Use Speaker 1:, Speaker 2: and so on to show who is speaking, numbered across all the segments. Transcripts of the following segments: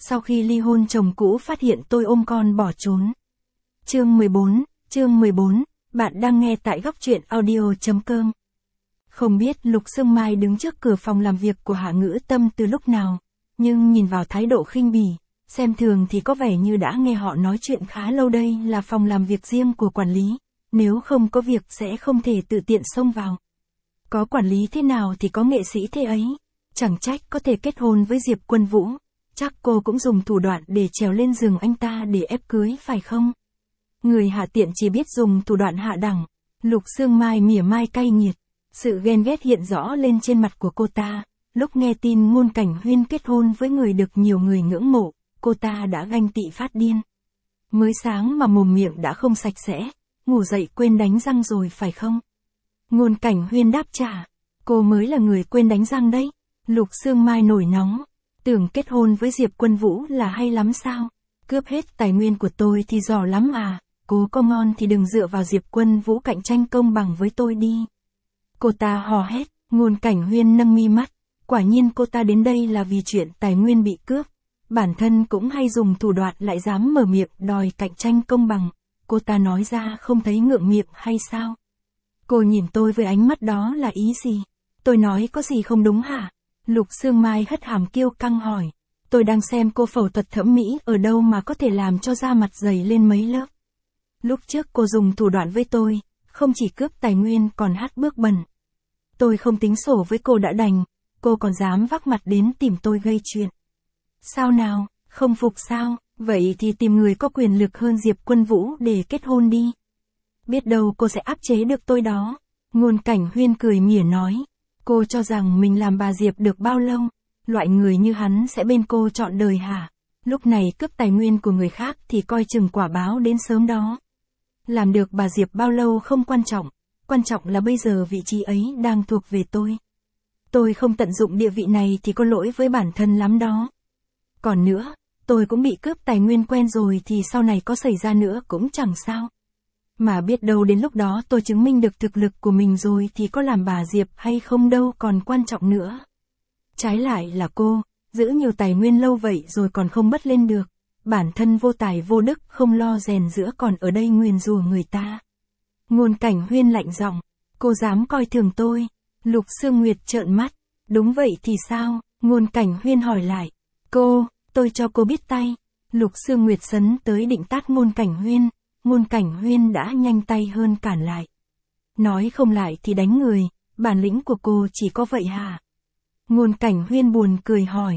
Speaker 1: Sau khi ly hôn chồng cũ phát hiện tôi ôm con bỏ trốn. Chương 14, bạn đang nghe tại góc truyện audio.com. Không biết Lục Sương Mai đứng trước cửa phòng làm việc của Hạ Ngữ Tâm từ lúc nào, nhưng nhìn vào thái độ khinh bỉ, xem thường thì có vẻ như đã nghe họ nói chuyện khá lâu. Đây là phòng làm việc riêng của quản lý, nếu không có việc sẽ không thể tự tiện xông vào. Có quản lý thế nào thì có nghệ sĩ thế ấy, chẳng trách có thể kết hôn với Diệp Quân Vũ, chắc cô cũng dùng thủ đoạn để trèo lên giường anh ta để ép cưới phải không? Người hạ tiện chỉ biết dùng thủ đoạn hạ đẳng. Lục Sương Mai mỉa mai cay nghiệt, sự ghen ghét hiện rõ lên trên mặt của cô ta. Lúc nghe tin Ngôn Cảnh Huyên kết hôn với người được nhiều người ngưỡng mộ, cô ta đã ganh tị phát điên. Mới sáng mà mồm miệng đã không sạch sẽ, ngủ dậy quên đánh răng rồi phải không? Ngôn Cảnh Huyên đáp trả, cô mới là người quên đánh răng đấy. Lục Sương Mai nổi nóng, tưởng kết hôn với Diệp Quân Vũ là hay lắm sao? Cướp hết tài nguyên của tôi thì giỏi lắm à? Cô có ngon thì đừng dựa vào Diệp Quân Vũ cạnh tranh công bằng với tôi đi. Cô ta hò hét. Ngôn Cảnh Huyên nâng mi mắt, quả nhiên cô ta đến đây là vì chuyện tài nguyên bị cướp. Bản thân cũng hay dùng thủ đoạn lại dám mở miệng đòi cạnh tranh công bằng. Cô ta nói ra không thấy ngượng miệng hay sao? Cô nhìn tôi với ánh mắt đó là ý gì? Tôi nói có gì không đúng hả? Lục Sương Mai hất hàm kiêu căng hỏi. Tôi đang xem cô phẫu thuật thẩm mỹ ở đâu mà có thể làm cho da mặt dày lên mấy lớp. Lúc trước cô dùng thủ đoạn với tôi, không chỉ cướp tài nguyên còn hát bước bẩn. Tôi không tính sổ với cô đã đành, cô còn dám vác mặt đến tìm tôi gây chuyện. Sao nào, không phục sao? Vậy thì tìm người có quyền lực hơn Diệp Quân Vũ để kết hôn đi. Biết đâu cô sẽ áp chế được tôi đó. Ngôn Cảnh Huyên cười mỉa nói. Cô cho rằng mình làm bà Diệp được bao lâu? Loại người như hắn sẽ bên cô trọn đời hả? Lúc này cướp tài nguyên của người khác thì coi chừng quả báo đến sớm đó. Làm được bà Diệp bao lâu không quan trọng là bây giờ vị trí ấy đang thuộc về tôi. Tôi không tận dụng địa vị này thì có lỗi với bản thân lắm đó. Còn nữa, tôi cũng bị cướp tài nguyên quen rồi thì sau này có xảy ra nữa cũng chẳng sao. Mà biết đâu đến lúc đó tôi chứng minh được thực lực của mình rồi thì có làm bà Diệp hay không đâu còn quan trọng nữa. Trái lại là cô, giữ nhiều tài nguyên lâu vậy rồi còn không bất lên được. Bản thân vô tài vô đức không lo rèn giũa còn ở đây nguyền rủa người ta. Ngôn Cảnh Huyên lạnh giọng, cô dám coi thường tôi. Lục Sương Nguyệt trợn mắt, đúng vậy thì sao? Ngôn Cảnh Huyên hỏi lại, tôi cho cô biết tay. Lục Sương Nguyệt sấn tới định tát Ngôn Cảnh Huyên, Ngôn Cảnh Huyên đã nhanh tay hơn cản lại. Nói không lại thì đánh người, bản lĩnh của cô chỉ có vậy hả? Ngôn Cảnh Huyên buồn cười hỏi,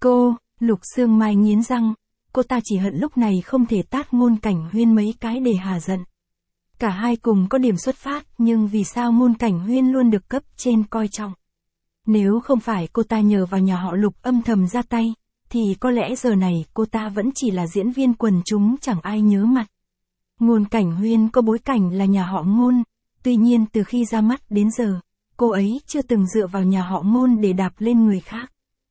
Speaker 1: Lục Sương Mai nghiến răng, cô ta chỉ hận lúc này không thể tát Ngôn Cảnh Huyên mấy cái để hà giận. Cả hai cùng có điểm xuất phát nhưng vì sao Ngôn Cảnh Huyên luôn được cấp trên coi trọng? Nếu không phải cô ta nhờ vào nhà họ Lục âm thầm ra tay, thì có lẽ giờ này cô ta vẫn chỉ là diễn viên quần chúng chẳng ai nhớ mặt. Ngôn Cảnh Huyên có bối cảnh là nhà họ Ngôn, tuy nhiên từ khi ra mắt đến giờ, cô ấy chưa từng dựa vào nhà họ Ngôn để đạp lên người khác.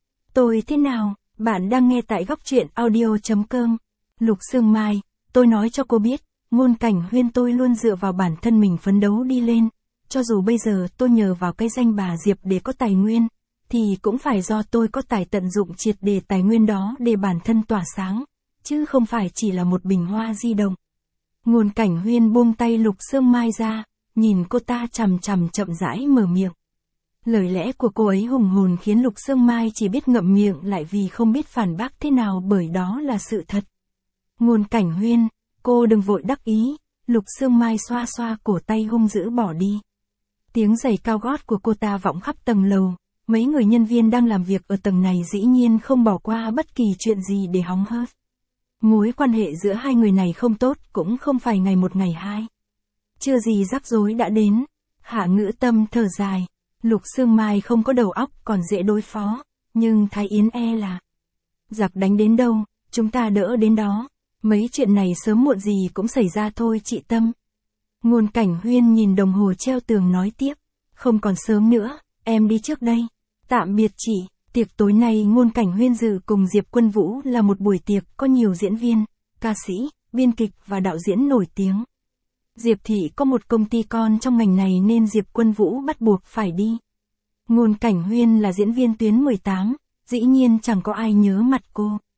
Speaker 1: Tôi thế nào? Bạn đang nghe tại góc truyện audio.com. Lục Sương Mai, tôi nói cho cô biết, Ngôn Cảnh Huyên tôi luôn dựa vào bản thân mình phấn đấu đi lên. Cho dù bây giờ tôi nhờ vào cái danh bà Diệp để có tài nguyên, thì cũng phải do tôi có tài tận dụng triệt để tài nguyên đó để bản thân tỏa sáng, chứ không phải chỉ là một bình hoa di động. Ngôn Cảnh Huyên buông tay Lục Sương Mai ra, nhìn cô ta chằm chậm rãi mở miệng. Lời lẽ của cô ấy hùng hồn khiến Lục Sương Mai chỉ biết ngậm miệng lại vì không biết phản bác thế nào bởi đó là sự thật. Ngôn Cảnh Huyên, cô đừng vội đắc ý. Lục Sương Mai xoa xoa cổ tay hung dữ bỏ đi. Tiếng giày cao gót của cô ta vọng khắp tầng lầu, mấy người nhân viên đang làm việc ở tầng này dĩ nhiên không bỏ qua bất kỳ chuyện gì để hóng hớt. Mối quan hệ giữa hai người này không tốt cũng không phải ngày một ngày hai. Chưa gì rắc rối đã đến. Hạ Ngữ Tâm thở dài. Lục Sương Mai không có đầu óc còn dễ đối phó, nhưng Thái Yến e là giặc đánh đến đâu, chúng ta đỡ đến đó. Mấy chuyện này sớm muộn gì cũng xảy ra thôi chị Tâm. Ngôn Cảnh Huyên nhìn đồng hồ treo tường nói tiếp. Không còn sớm nữa, em đi trước đây. Tạm biệt chị. Tiệc tối nay Ngôn Cảnh Huyên dự cùng Diệp Quân Vũ là một buổi tiệc có nhiều diễn viên, ca sĩ, biên kịch và đạo diễn nổi tiếng. Diệp Thị có một công ty con trong ngành này nên Diệp Quân Vũ bắt buộc phải đi. Ngôn Cảnh Huyên là diễn viên tuyến 18, dĩ nhiên chẳng có ai nhớ mặt cô.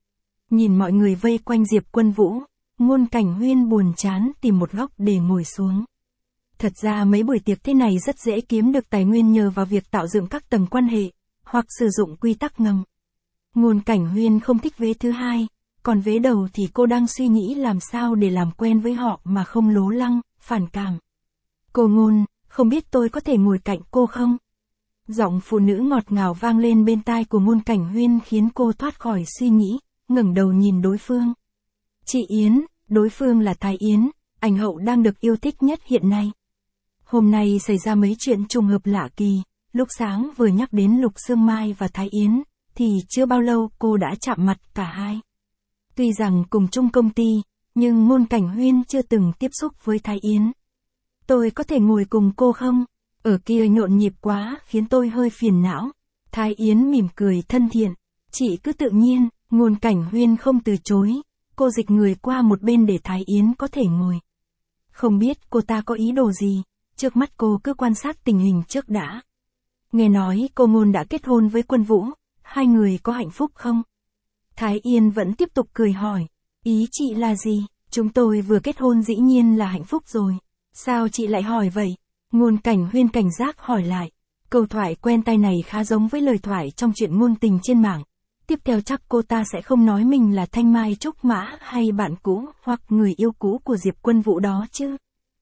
Speaker 1: Nhìn mọi người vây quanh Diệp Quân Vũ, Ngôn Cảnh Huyên buồn chán tìm một góc để ngồi xuống. Thật ra mấy buổi tiệc thế này rất dễ kiếm được tài nguyên nhờ vào việc tạo dựng các tầng quan hệ, hoặc sử dụng quy tắc ngầm. Ngôn Cảnh Huyên không thích vế thứ hai, còn vế đầu thì cô đang suy nghĩ làm sao để làm quen với họ mà không lố lăng, phản cảm. Cô Ngôn, không biết tôi có thể ngồi cạnh cô không? Giọng phụ nữ ngọt ngào vang lên bên tai của Ngôn Cảnh Huyên khiến cô thoát khỏi suy nghĩ, ngẩng đầu nhìn đối phương. Chị Yến, đối phương là Thái Yến, ảnh hậu đang được yêu thích nhất hiện nay. Hôm nay xảy ra mấy chuyện trùng hợp lạ kỳ, lúc sáng vừa nhắc đến Lục Sương Mai và Thái Yến, thì chưa bao lâu cô đã chạm mặt cả hai. Tuy rằng cùng chung công ty, nhưng Ngôn Cảnh Huyên chưa từng tiếp xúc với Thái Yến. Tôi có thể ngồi cùng cô không? Ở kia nhộn nhịp quá khiến tôi hơi phiền não. Thái Yến mỉm cười thân thiện. Chị cứ tự nhiên, Ngôn Cảnh Huyên không từ chối. Cô dịch người qua một bên để Thái Yến có thể ngồi. Không biết cô ta có ý đồ gì, trước mắt cô cứ quan sát tình hình trước đã. Nghe nói cô Ngôn đã kết hôn với Quân Vũ, hai người có hạnh phúc không? Thái Yến vẫn tiếp tục cười hỏi, ý chị là gì? Chúng tôi vừa kết hôn dĩ nhiên là hạnh phúc rồi. Sao chị lại hỏi vậy? Ngôn Cảnh Huyên cảnh giác hỏi lại. Câu thoại quen tai này khá giống với lời thoại trong chuyện ngôn tình trên mạng. Tiếp theo chắc cô ta sẽ không nói mình là Thanh Mai Trúc Mã hay bạn cũ hoặc người yêu cũ của Diệp Quân Vũ đó chứ.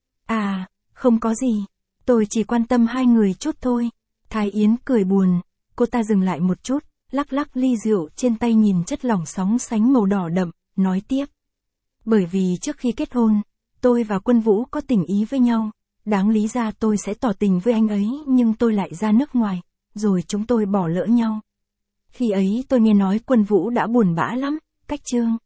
Speaker 1: À, không có gì. Tôi chỉ quan tâm hai người chút thôi. Thái Yến cười buồn. Cô ta dừng lại một chút, lắc lắc ly rượu trên tay nhìn chất lỏng sóng sánh màu đỏ đậm, nói tiếp. Bởi vì trước khi kết hôn, tôi và Quân Vũ có tình ý với nhau. Đáng lý ra tôi sẽ tỏ tình với anh ấy nhưng tôi lại ra nước ngoài, rồi chúng tôi bỏ lỡ nhau. Khi ấy tôi nghe nói Quân Vũ đã buồn bã lắm, cách chương.